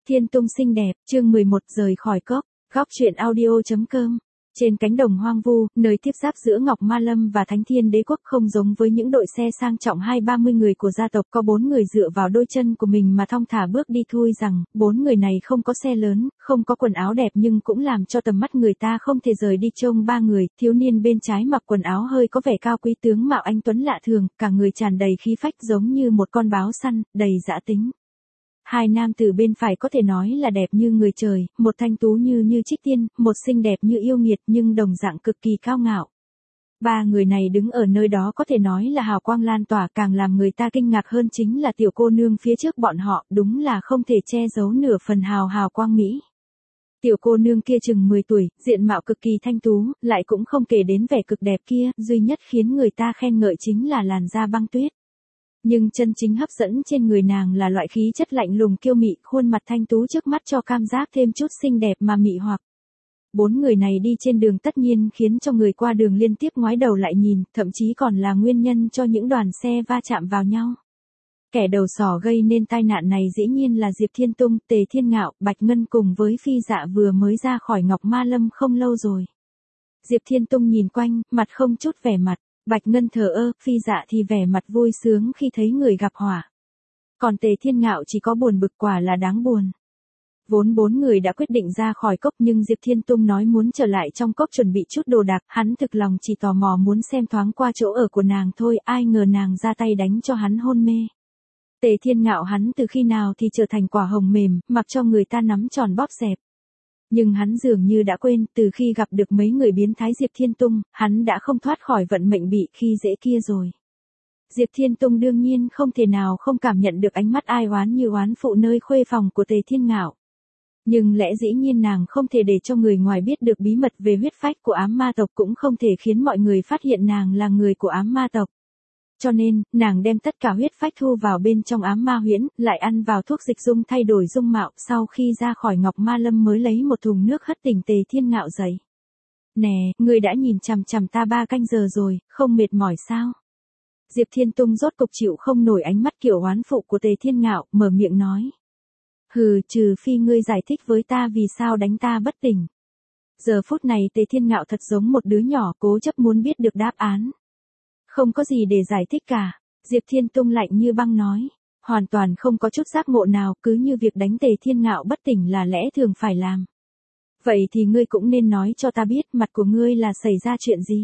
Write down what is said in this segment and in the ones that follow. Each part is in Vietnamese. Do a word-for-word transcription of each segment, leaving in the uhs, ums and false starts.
Thiên Tung xinh đẹp, chương mười một rời khỏi cốc, góc truyện audio.com. Trên cánh đồng hoang vu, nơi tiếp giáp giữa Ngọc Ma Lâm và Thánh Thiên Đế Quốc không giống với những đội xe sang trọng hai ba mươi người của gia tộc, có bốn người dựa vào đôi chân của mình mà thong thả bước đi thui rằng, bốn người này không có xe lớn, không có quần áo đẹp nhưng cũng làm cho tầm mắt người ta không thể rời đi trông ba người, thiếu niên bên trái mặc quần áo hơi có vẻ cao quý tướng mạo anh tuấn lạ thường, cả người tràn đầy khí phách giống như một con báo săn, đầy dã tính. Hai nam tử bên phải có thể nói là đẹp như người trời, một thanh tú như như trích tiên, một xinh đẹp như yêu nghiệt nhưng đồng dạng cực kỳ cao ngạo. Ba người này đứng ở nơi đó có thể nói là hào quang lan tỏa, càng làm người ta kinh ngạc hơn chính là tiểu cô nương phía trước bọn họ, đúng là không thể che giấu nửa phần hào hào quang mỹ. Tiểu cô nương kia chừng mười tuổi, diện mạo cực kỳ thanh tú, lại cũng không kể đến vẻ cực đẹp kia, duy nhất khiến người ta khen ngợi chính là làn da băng tuyết. Nhưng chân chính hấp dẫn trên người nàng là loại khí chất lạnh lùng kiêu mị, khuôn mặt thanh tú trước mắt cho cảm giác thêm chút xinh đẹp mà mị hoặc. Bốn người này đi trên đường tất nhiên khiến cho người qua đường liên tiếp ngoái đầu lại nhìn, thậm chí còn là nguyên nhân cho những đoàn xe va chạm vào nhau. Kẻ đầu sỏ gây nên tai nạn này dĩ nhiên là Diệp Thiên Tung, Tề Thiên Ngạo, Bạch Ngân cùng với Phi Dạ vừa mới ra khỏi Ngọc Ma Lâm không lâu rồi. Diệp Thiên Tung nhìn quanh, mặt không chút vẻ mặt. Bạch Ngân thờ ơ, Phi Dạ thì vẻ mặt vui sướng khi thấy người gặp họa. Còn Tề Thiên Ngạo chỉ có buồn bực, quả là đáng buồn. Vốn bốn người đã quyết định ra khỏi cốc nhưng Diệp Thiên Tung nói muốn trở lại trong cốc chuẩn bị chút đồ đạc, hắn thực lòng chỉ tò mò muốn xem thoáng qua chỗ ở của nàng thôi, ai ngờ nàng ra tay đánh cho hắn hôn mê. Tề Thiên Ngạo hắn từ khi nào thì trở thành quả hồng mềm, mặc cho người ta nắm tròn bóp dẹp. Nhưng hắn dường như đã quên, từ khi gặp được mấy người biến thái Diệp Thiên Tung, hắn đã không thoát khỏi vận mệnh bị khi dễ kia rồi. Diệp Thiên Tung đương nhiên không thể nào không cảm nhận được ánh mắt ai oán như oán phụ nơi khuê phòng của Tề Thiên Ngạo. Nhưng lẽ dĩ nhiên nàng không thể để cho người ngoài biết được bí mật về huyết phách của ám ma tộc, cũng không thể khiến mọi người phát hiện nàng là người của ám ma tộc. Cho nên, nàng đem tất cả huyết phách thu vào bên trong ám ma huyễn, lại ăn vào thuốc dịch dung thay đổi dung mạo, sau khi ra khỏi Ngọc Ma Lâm mới lấy một thùng nước hất tỉnh Tề Thiên Ngạo dậy. Nè, ngươi đã nhìn chằm chằm ta ba canh giờ rồi, không mệt mỏi sao? Diệp Thiên Tung rốt cục chịu không nổi ánh mắt kiểu oán phụ của Tề Thiên Ngạo, mở miệng nói. Hừ, trừ phi ngươi giải thích với ta vì sao đánh ta bất tỉnh. Giờ phút này Tề Thiên Ngạo thật giống một đứa nhỏ cố chấp muốn biết được đáp án. Không có gì để giải thích cả, Diệp Thiên Tung lạnh như băng nói, hoàn toàn không có chút giác ngộ nào, cứ như việc đánh Tề Thiên Ngạo bất tỉnh là lẽ thường phải làm. Vậy thì ngươi cũng nên nói cho ta biết mặt của ngươi là xảy ra chuyện gì.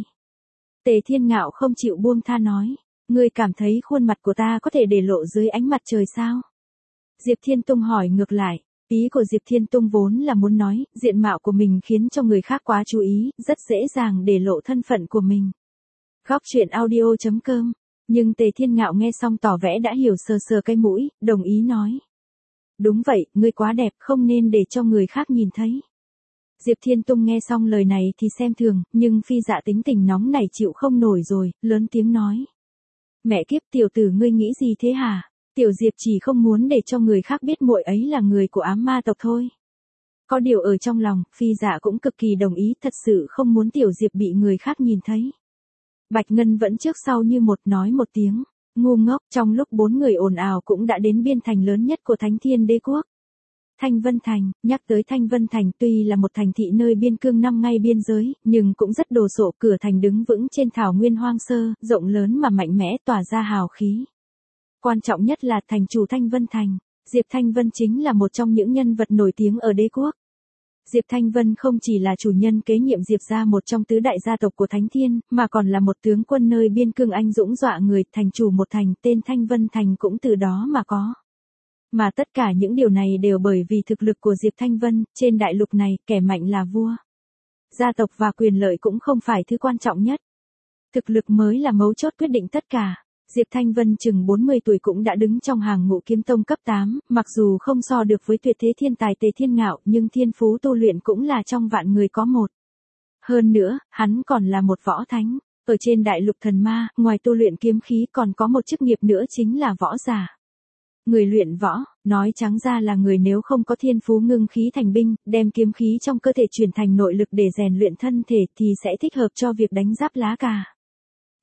Tề Thiên Ngạo không chịu buông tha nói, ngươi cảm thấy khuôn mặt của ta có thể để lộ dưới ánh mặt trời sao? Diệp Thiên Tung hỏi ngược lại, ý của Diệp Thiên Tung vốn là muốn nói, diện mạo của mình khiến cho người khác quá chú ý, rất dễ dàng để lộ thân phận của mình. Góc truyện audio.com, nhưng Tề Thiên Ngạo nghe xong tỏ vẻ đã hiểu, sờ sờ cái mũi, đồng ý nói. Đúng vậy, ngươi quá đẹp, không nên để cho người khác nhìn thấy. Diệp Thiên Tung nghe xong lời này thì xem thường, nhưng Phi Dạ tính tình nóng này chịu không nổi rồi, lớn tiếng nói. Mẹ kiếp, tiểu tử ngươi nghĩ gì thế hả? Tiểu Diệp chỉ không muốn để cho người khác biết muội ấy là người của ám ma tộc thôi. Có điều ở trong lòng, Phi Dạ cũng cực kỳ đồng ý, thật sự không muốn Tiểu Diệp bị người khác nhìn thấy. Bạch Ngân vẫn trước sau như một nói một tiếng, ngu ngốc. Trong lúc bốn người ồn ào cũng đã đến biên thành lớn nhất của Thánh Thiên Đế Quốc. Thanh Vân Thành, nhắc tới Thanh Vân Thành tuy là một thành thị nơi biên cương nằm ngay biên giới, nhưng cũng rất đồ sộ, cửa thành đứng vững trên thảo nguyên hoang sơ, rộng lớn mà mạnh mẽ tỏa ra hào khí. Quan trọng nhất là thành chủ Thanh Vân Thành, Diệp Thanh Vân chính là một trong những nhân vật nổi tiếng ở đế quốc. Diệp Thanh Vân không chỉ là chủ nhân kế nhiệm Diệp gia, một trong tứ đại gia tộc của Thánh Thiên, mà còn là một tướng quân nơi biên cương anh dũng dọa người, thành chủ một thành, tên Thanh Vân Thành cũng từ đó mà có. Mà tất cả những điều này đều bởi vì thực lực của Diệp Thanh Vân, trên đại lục này, kẻ mạnh là vua. Gia tộc và quyền lợi cũng không phải thứ quan trọng nhất. Thực lực mới là mấu chốt quyết định tất cả. Diệp Thanh Vân chừng bốn mươi tuổi cũng đã đứng trong hàng ngũ kiếm tông cấp tám, mặc dù không so được với tuyệt thế thiên tài Tề Thiên Ngạo, nhưng thiên phú tu luyện cũng là trong vạn người có một. Hơn nữa, hắn còn là một võ thánh. Ở trên đại lục thần ma, ngoài tu luyện kiếm khí còn có một chức nghiệp nữa chính là võ giả. Người luyện võ, nói trắng ra là người nếu không có thiên phú ngưng khí thành binh, đem kiếm khí trong cơ thể chuyển thành nội lực để rèn luyện thân thể thì sẽ thích hợp cho việc đánh giáp lá cà.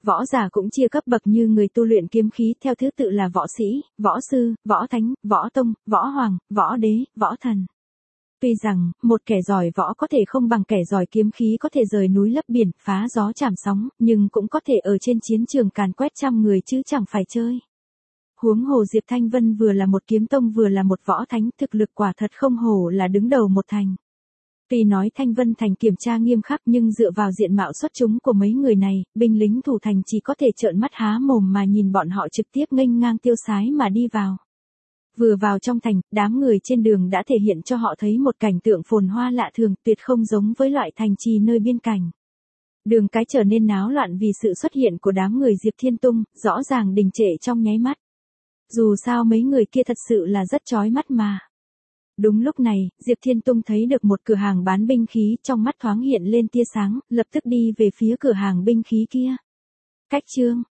võ giả cũng chia cấp bậc như người tu luyện kiếm khí theo thứ tự là võ sĩ, võ sư, võ thánh, võ tông, võ hoàng, võ đế, võ thần. Tuy rằng, một kẻ giỏi võ có thể không bằng kẻ giỏi kiếm khí có thể rời núi lấp biển, phá gió chảm sóng, nhưng cũng có thể ở trên chiến trường càn quét trăm người chứ chẳng phải chơi. Huống hồ Diệp Thanh Vân vừa là một kiếm tông vừa là một võ thánh, thực lực quả thật không hổ là đứng đầu một thành. Tuy nói Thanh Vân thành kiểm tra nghiêm khắc nhưng dựa vào diện mạo xuất chúng của mấy người này, binh lính thủ thành chỉ có thể trợn mắt há mồm mà nhìn bọn họ trực tiếp nghênh ngang tiêu sái mà đi vào. Vừa vào trong thành, đám người trên đường đã thể hiện cho họ thấy một cảnh tượng phồn hoa lạ thường, tuyệt không giống với loại thành trì nơi biên cảnh. Đường cái trở nên náo loạn vì sự xuất hiện của đám người Diệp Thiên Tung, rõ ràng đình trệ trong nháy mắt. Dù sao mấy người kia thật sự là rất chói mắt mà. Đúng lúc này, Diệp Thiên Tung thấy được một cửa hàng bán binh khí, trong mắt thoáng hiện lên tia sáng, lập tức đi về phía cửa hàng binh khí kia. Cách chương